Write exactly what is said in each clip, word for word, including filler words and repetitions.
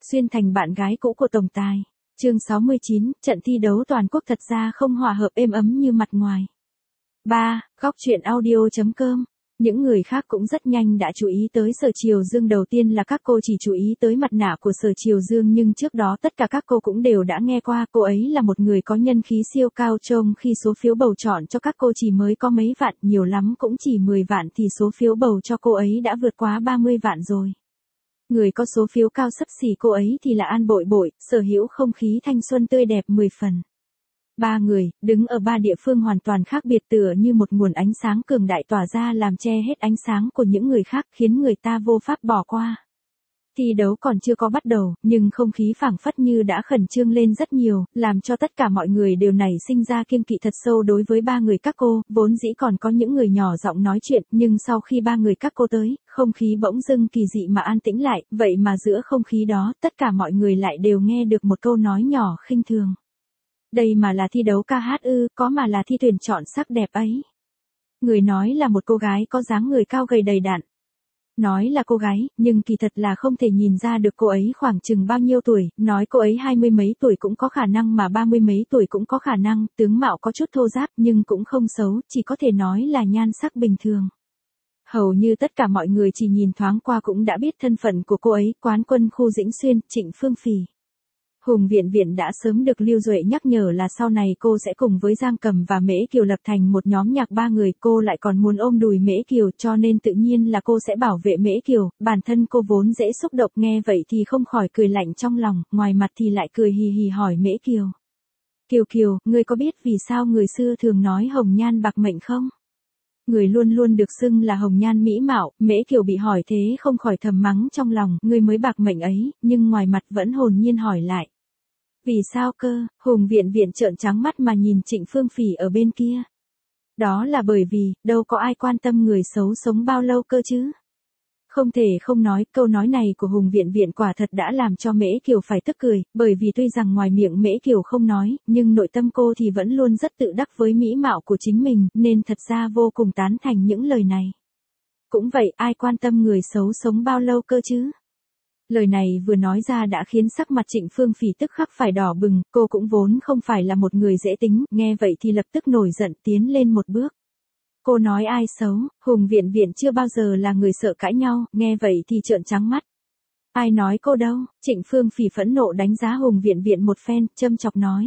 xuyên thành bạn gái cũ của tổng tài. Chương sáu mươi chín, trận thi đấu toàn quốc thật ra không hòa hợp êm ấm như mặt ngoài. ba. Góc truyện audio chấm com. Những người khác cũng rất nhanh đã chú ý tới Sở Triều Dương, đầu tiên là các cô chỉ chú ý tới mặt nạ của Sở Triều Dương, nhưng trước đó tất cả các cô cũng đều đã nghe qua cô ấy là một người có nhân khí siêu cao, trông khi số phiếu bầu chọn cho các cô chỉ mới có mấy vạn, nhiều lắm cũng chỉ mười vạn thì số phiếu bầu cho cô ấy đã vượt quá ba mươi vạn rồi. Người có số phiếu cao xấp xỉ cô ấy thì là An Bội Bội, sở hữu không khí thanh xuân tươi đẹp mười phần. Ba người, đứng ở ba địa phương hoàn toàn khác biệt, tựa như một nguồn ánh sáng cường đại tỏa ra làm che hết ánh sáng của những người khác, khiến người ta vô pháp bỏ qua. Thi đấu còn chưa có bắt đầu, nhưng không khí phảng phất như đã khẩn trương lên rất nhiều, làm cho tất cả mọi người đều nảy sinh ra kiêng kỵ thật sâu đối với ba người các cô. Vốn dĩ còn có những người nhỏ giọng nói chuyện, nhưng sau khi ba người các cô tới, không khí bỗng dưng kỳ dị mà an tĩnh lại, vậy mà giữa không khí đó, tất cả mọi người lại đều nghe được một câu nói nhỏ khinh thường. Đây mà là thi đấu ca hát ư, có mà là thi tuyển chọn sắc đẹp ấy. Người nói là một cô gái có dáng người cao gầy đầy đặn. Nói là cô gái, nhưng kỳ thật là không thể nhìn ra được cô ấy khoảng chừng bao nhiêu tuổi, nói cô ấy hai mươi mấy tuổi cũng có khả năng mà ba mươi mấy tuổi cũng có khả năng, tướng mạo có chút thô ráp nhưng cũng không xấu, chỉ có thể nói là nhan sắc bình thường. Hầu như tất cả mọi người chỉ nhìn thoáng qua cũng đã biết thân phận của cô ấy, quán quân khu Dĩnh Xuyên, Trịnh Phương Phỉ. Hùng Viện Viện đã sớm được Lưu Duệ nhắc nhở là sau này cô sẽ cùng với Giang Cầm và Mễ Kiều lập thành một nhóm nhạc ba người, cô lại còn muốn ôm đùi Mễ Kiều, cho nên tự nhiên là cô sẽ bảo vệ Mễ Kiều, bản thân cô vốn dễ xúc động, nghe vậy thì không khỏi cười lạnh trong lòng, ngoài mặt thì lại cười hì hì hỏi Mễ Kiều. Kiều Kiều, ngươi có biết vì sao người xưa thường nói hồng nhan bạc mệnh không? Người luôn luôn được xưng là hồng nhan mỹ mạo, Mễ Kiều bị hỏi thế không khỏi thầm mắng trong lòng, ngươi mới bạc mệnh ấy, nhưng ngoài mặt vẫn hồn nhiên hỏi lại. Vì sao cơ? Hùng Viện Viện trợn trắng mắt mà nhìn Trịnh Phương Phỉ ở bên kia. Đó là bởi vì, đâu có ai quan tâm người xấu sống bao lâu cơ chứ. Không thể không nói, câu nói này của Hùng Viện Viện quả thật đã làm cho Mễ Kiều phải tức cười, bởi vì tuy rằng ngoài miệng Mễ Kiều không nói, nhưng nội tâm cô thì vẫn luôn rất tự đắc với mỹ mạo của chính mình, nên thật ra vô cùng tán thành những lời này. Cũng vậy, ai quan tâm người xấu sống bao lâu cơ chứ? Lời này vừa nói ra đã khiến sắc mặt Trịnh Phương Phỉ tức khắc phải đỏ bừng, cô cũng vốn không phải là một người dễ tính, nghe vậy thì lập tức nổi giận tiến lên một bước. Cô nói ai xấu? Hùng Viện Viện chưa bao giờ là người sợ cãi nhau, nghe vậy thì trợn trắng mắt. Ai nói cô đâu? Trịnh Phương Phỉ phẫn nộ đánh giá Hùng Viện Viện một phen, châm chọc nói.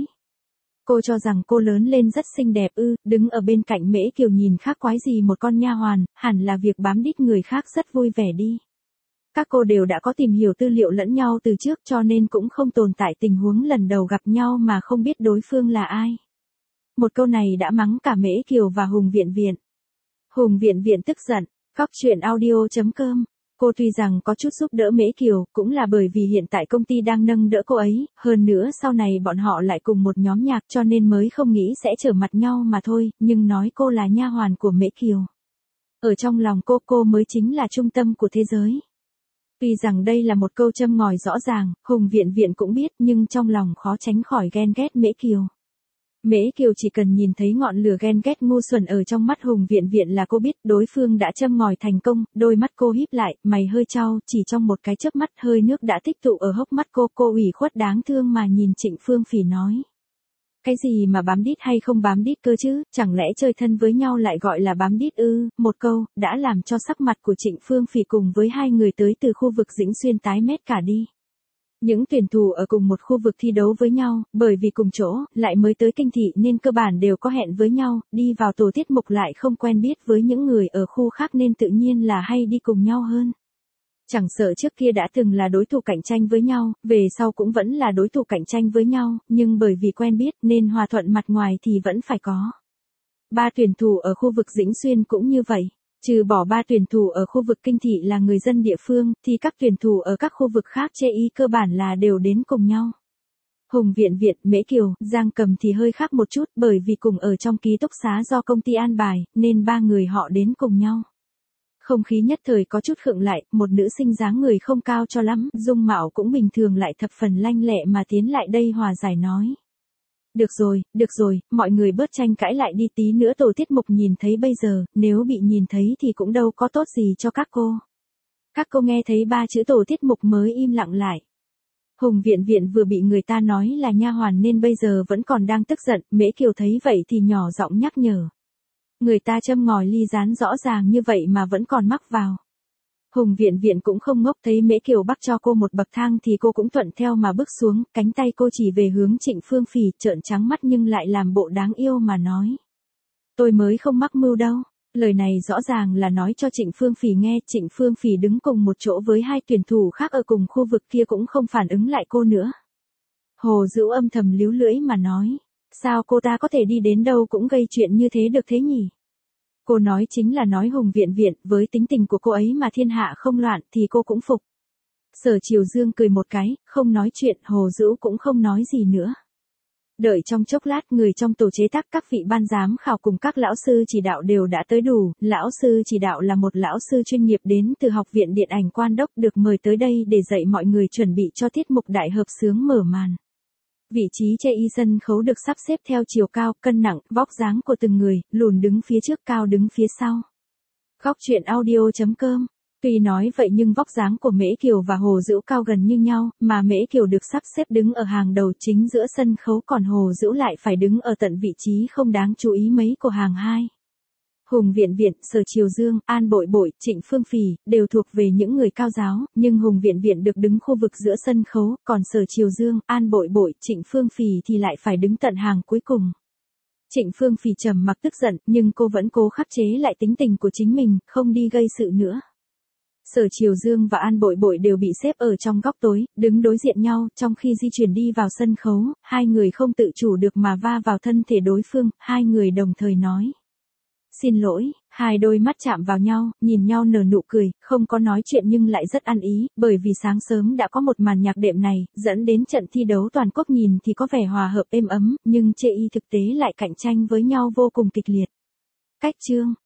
Cô cho rằng cô lớn lên rất xinh đẹp ư, đứng ở bên cạnh Mễ Kiều nhìn khác quái gì một con nha hoàn, hẳn là việc bám đít người khác rất vui vẻ đi. Các cô đều đã có tìm hiểu tư liệu lẫn nhau từ trước, cho nên cũng không tồn tại tình huống lần đầu gặp nhau mà không biết đối phương là ai. Một câu này đã mắng cả Mễ Kiều và Hùng Viện Viện. Hùng Viện Viện tức giận, góc truyện audio chấm com. Cô tuy rằng có chút giúp đỡ Mễ Kiều, cũng là bởi vì hiện tại công ty đang nâng đỡ cô ấy, hơn nữa sau này bọn họ lại cùng một nhóm nhạc cho nên mới không nghĩ sẽ trở mặt nhau mà thôi, nhưng nói cô là nha hoàn của Mễ Kiều. Ở trong lòng cô, cô mới chính là trung tâm của thế giới. Tuy rằng đây là một câu châm ngòi rõ ràng, Hùng Viện Viện cũng biết, nhưng trong lòng khó tránh khỏi ghen ghét Mễ Kiều. Mễ Kiều chỉ cần nhìn thấy ngọn lửa ghen ghét ngu xuẩn ở trong mắt Hùng Viện Viện là cô biết đối phương đã châm ngòi thành công, đôi mắt cô híp lại, mày hơi chau, chỉ trong một cái chớp mắt hơi nước đã tích tụ ở hốc mắt cô, cô ủy khuất đáng thương mà nhìn Trịnh Phương Phỉ nói. Cái gì mà bám đít hay không bám đít cơ chứ, chẳng lẽ chơi thân với nhau lại gọi là bám đít ư? Một câu, đã làm cho sắc mặt của Trịnh Phương Phỉ cùng với hai người tới từ khu vực Dĩnh Xuyên tái mét cả đi. Những tuyển thủ ở cùng một khu vực thi đấu với nhau, bởi vì cùng chỗ, lại mới tới kinh thị nên cơ bản đều có hẹn với nhau, đi vào tổ tiết mục lại không quen biết với những người ở khu khác nên tự nhiên là hay đi cùng nhau hơn. Chẳng sợ trước kia đã từng là đối thủ cạnh tranh với nhau, về sau cũng vẫn là đối thủ cạnh tranh với nhau, nhưng bởi vì quen biết nên hòa thuận mặt ngoài thì vẫn phải có. Ba tuyển thủ ở khu vực Dĩnh Xuyên cũng như vậy. Trừ bỏ ba tuyển thủ ở khu vực kinh thị là người dân địa phương, thì các tuyển thủ ở các khu vực khác chê ý cơ bản là đều đến cùng nhau. Hùng Viện Viện, Mễ Kiều, Giang Cầm thì hơi khác một chút, bởi vì cùng ở trong ký túc xá do công ty an bài, nên ba người họ đến cùng nhau. Không khí nhất thời có chút khựng lại, một nữ sinh dáng người không cao cho lắm, dung mạo cũng bình thường lại thập phần lanh lẹ mà tiến lại đây hòa giải nói. Được rồi, được rồi, mọi người bớt tranh cãi lại đi, tí nữa tổ tiết mục nhìn thấy bây giờ, nếu bị nhìn thấy thì cũng đâu có tốt gì cho các cô. Các cô nghe thấy ba chữ tổ tiết mục mới im lặng lại. Hùng Viện Viện vừa bị người ta nói là nha hoàn nên bây giờ vẫn còn đang tức giận, Mễ Kiều thấy vậy thì nhỏ giọng nhắc nhở. Người ta châm ngòi ly gián rõ ràng như vậy mà vẫn còn mắc vào. Hùng Viện Viện cũng không ngốc, thấy Mễ Kiều bắt cho cô một bậc thang thì cô cũng thuận theo mà bước xuống, cánh tay cô chỉ về hướng Trịnh Phương Phì, trợn trắng mắt nhưng lại làm bộ đáng yêu mà nói. Tôi mới không mắc mưu đâu. Lời này rõ ràng là nói cho Trịnh Phương Phì nghe. Trịnh Phương Phì đứng cùng một chỗ với hai tuyển thủ khác ở cùng khu vực kia cũng không phản ứng lại cô nữa. Hồ Dữu âm thầm líu lưỡi mà nói. Sao cô ta có thể đi đến đâu cũng gây chuyện như thế được thế nhỉ? Cô nói chính là nói Hùng Viện Viện, với tính tình của cô ấy mà thiên hạ không loạn thì cô cũng phục. Sở Triều Dương cười một cái, không nói chuyện, Hồ Dữu cũng không nói gì nữa. Đợi trong chốc lát, người trong tổ chế tác, các vị ban giám khảo cùng các lão sư chỉ đạo đều đã tới đủ. Lão sư chỉ đạo là một lão sư chuyên nghiệp đến từ Học viện Điện ảnh Quan Đốc, được mời tới đây để dạy mọi người chuẩn bị cho tiết mục đại hợp xướng mở màn. Vị trí chê y sân khấu được sắp xếp theo chiều cao, cân nặng, vóc dáng của từng người, lùn đứng phía trước, cao đứng phía sau. Góc truyện audio chấm com. Tuy nói vậy nhưng vóc dáng của Mễ Kiều và Hồ Dữu cao gần như nhau, mà Mễ Kiều được sắp xếp đứng ở hàng đầu chính giữa sân khấu, còn Hồ Dữu lại phải đứng ở tận vị trí không đáng chú ý mấy của hàng hai. Hùng Viện Viện, Sở Triều Dương, An Bội Bội, Trịnh Phương Phì, đều thuộc về những người cao giáo, nhưng Hùng Viện Viện được đứng khu vực giữa sân khấu, còn Sở Triều Dương, An Bội Bội, Trịnh Phương Phì thì lại phải đứng tận hàng cuối cùng. Trịnh Phương Phì trầm mặc tức giận, nhưng cô vẫn cố khắc chế lại tính tình của chính mình, không đi gây sự nữa. Sở Triều Dương và An Bội Bội đều bị xếp ở trong góc tối, đứng đối diện nhau, trong khi di chuyển đi vào sân khấu, hai người không tự chủ được mà va vào thân thể đối phương, hai người đồng thời nói. Xin lỗi, hai đôi mắt chạm vào nhau, nhìn nhau nở nụ cười, không có nói chuyện nhưng lại rất ăn ý, bởi vì sáng sớm đã có một màn nhạc đệm này, dẫn đến trận thi đấu toàn quốc nhìn thì có vẻ hòa hợp êm ấm, nhưng chê y thực tế lại cạnh tranh với nhau vô cùng kịch liệt. Cách chương.